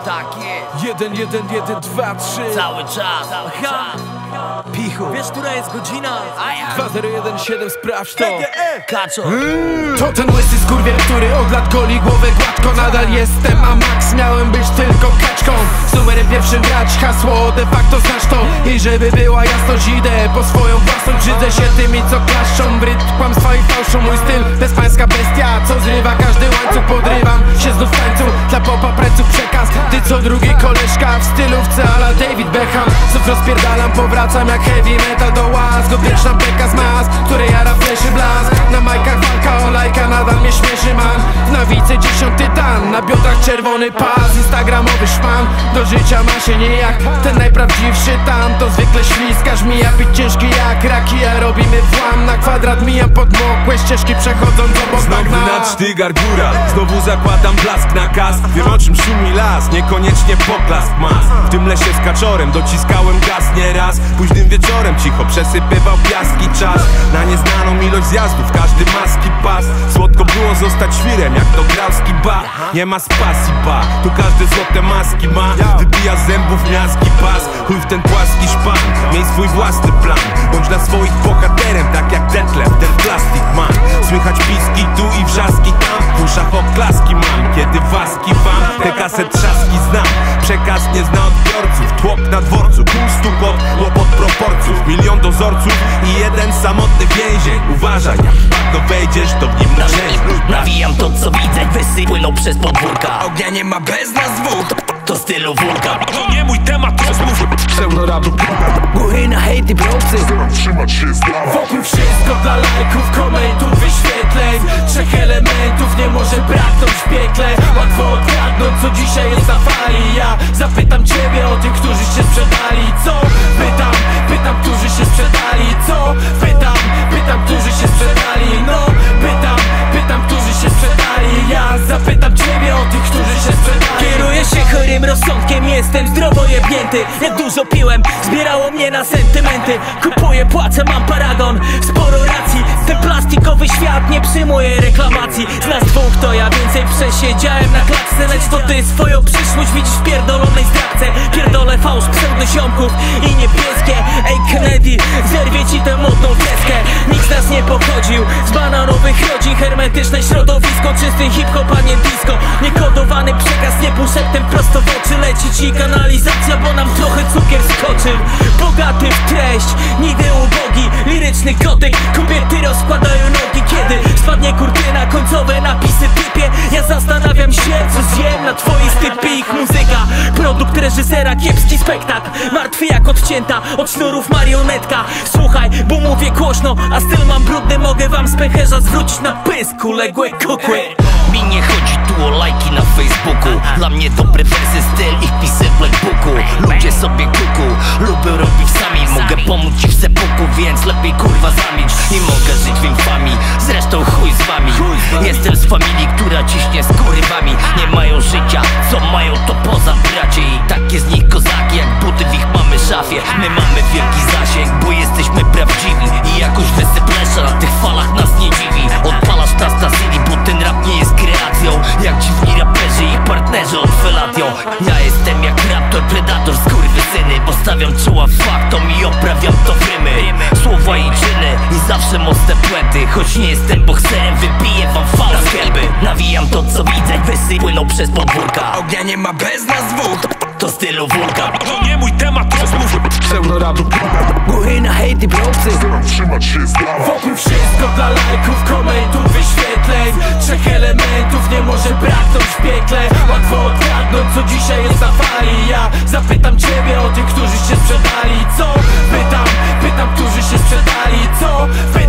Tak jest. 1, 1, 1, 2, 3. Cały czas. Pichu. Wiesz, która jest godzina? 2017, sprawdź to. Kaczo. To ten łysy skurwiel, który od lat goli głowę gładko. Nadal jestem, a max miałem być tylko kaczką. Z numerem pierwszym grać, hasło de facto znasz to. I żeby była jasność, idę po swoją własną. Brzydzę się tymi, co klaszczą. Bryt, kłamstwa i fałszą. Mój styl, bezpańska bestia, co zrywa każdy łańcuch. Podrywam się znów w tańcu, dla popa preców przekaz. Ty co drugi koleżka w stylówce ala David Beckham. Znów rozpierdalam, powracam jak heavy metal do łask. Odwieczna beka z mas, które jara fleszy blask. Na majkach walka o lajka, nadal mnie śmieszy man. W nawice 10 dan, na biodrach czerwony pas. Instagramowy szpan, do życia ma się niejak. Ten najprawdziwszy tam, to zwykle śliskasz mija. Pić ciężki jak raki, a robimy włam. Na kwadrat mijam podmokłe ścieżki, przechodząc obok bagna. Znowu na cztygar góra, znowu zakładam blask na kask. Wiem o czym szumi las, niekoniecznie poklask mas. W tym lesie z kaczorem dociskałem gaz nieraz. Późnym wieczorem cicho przesypywał piaski czas. Na nieznaną ilość zjazdów każdy maski pas. Słodko było zostać świrem jak to gralski ba. Nie ma spasji ba, tu każdy złote maski ma. Wybija z zębów miaski pas. Chuj w ten płaski szpan, miej swój własny plan. Bądź dla swoich bohaterem, tak jak Detlef, ten plastik man. Słychać piski tu i wrzaski tam. W uszach oklaski mam, kiedy waski wam. Te kaset trzaski znam, przekaz nie zna odbiorców. Tłok na dworcu, kół stukot, łopot proporcjów. Milion dozorców i jeden samotny więzień. Uważaj, jak bagno wejdziesz, to w nim narzędziesz. Nawijam to, co widzę, wysy płyną przez podwórka. Ognia nie ma bez nas dwóch. To stylu wulkan. To nie mój temat, rozmów. Pseudorapu. Góry na hejty, browcy. Trzymać się z dala. Wokół wszystko dla lajków, komentów, wyświetleń. Trzech elementów nie może braknąć w piekle. Łatwo odgadnąć, co dzisiaj jest na fali. Ja zapytam ciebie o tych, którzy się sprzedali. Co? Pytam, którzy się sprzedali. Co? Pytam, którzy się sprzedali. No, pytam, którzy się sprzedali. Ja zapytam ciebie o tych, którzy się sprzedali. Kieruję się chorym rozsądkiem, jestem zdrowo jebnięty. Jak dużo piłem, zbierało mnie na sentymenty. Kupuję, płacę, mam paragon, sporo racji. Ten plastikowy świat nie przyjmuje reklamacji. Z nas dwóch to ja więcej przesiedziałem na klatce. Lecz to ty swoją przyszłość widzisz w pierdolonej zdradce. Pierdolę fałsz pseudoziomków i niebieskie. Ej Kennedy, zerwie ci tę modną deskę. Nikt z nas nie pochodził z bananowych rodzin. Hermetyczne środowisko, czysty hip-hop, a nie disco. Niekodowany przekaz, nie półszeptem prosto w oczy. Leci ci kanalizacja, bo nam trochę cukier skoczył. Bogaty w treść, nigdy ubogi. Liryczny kotek, kobiety rozkładają nogi. Kiedy spadnie kurtyna, końcowe napisy typie. Ja zastanawiam się, co zjem na twoisty pik. Muzyka, produkt reżysera, kiepski spektakl. Martwy jak odcięta od sznurów marionetka. Słuchaj, bo mówię głośno, a styl mam brudny. Mogę wam z pęcherza zwrócić na pysk uległe kukły. Mi nie chodzi tu o lajki na Facebooku. Dla mnie dobre wersy, styl ich pisy w blackbooku. Ludzie sobie kuku, lubią robić sami. Mogę pomóc ci w sepuku, więc lepiej kurwa zamilcz. I mogę żyć w infamii, zresztą chuj z wami. Jestem z familii, która ciśnie z kurwami. Nie mają życia, co mają to poza bracie. I takie z nich kozaki, jak buty w ich mamy szafie. My mamy wielki zasięg, bo jesteśmy prawdziwi. I jakoś wysyplesza na tych falach nas nie dziwi. Odpalasz Tasta City, bo ten rap nie jest kreacją. Jak dziwni raperzy i partnerzy od felatią. Ja jestem jak raptor, predator, skurwysyny. Bo stawiam czoła faktom i oprawiam to w rymy. Słowa i czyny i zawsze mocne puenty. Choć nie jestem bokserem, wybiję wam falę z gęby. Nawijam to, co widzę, wysy płyną przez podwórka. Ognia nie ma bez nas dwóch. To stylu wulkan. To nie mój temat, rozmów. Pseudorapu. Góry na hejty, browcy. Trzymać się z dala. Wokół wszystko dla lajków, komentów, wyświetleń. Trzech elementów nie może braknąć w piekle. Łatwo odgadnąć, co dzisiaj jest na fali. Ja zapytam ciebie o tych, którzy się sprzedali. Co? Pytam, którzy się sprzedali. Co?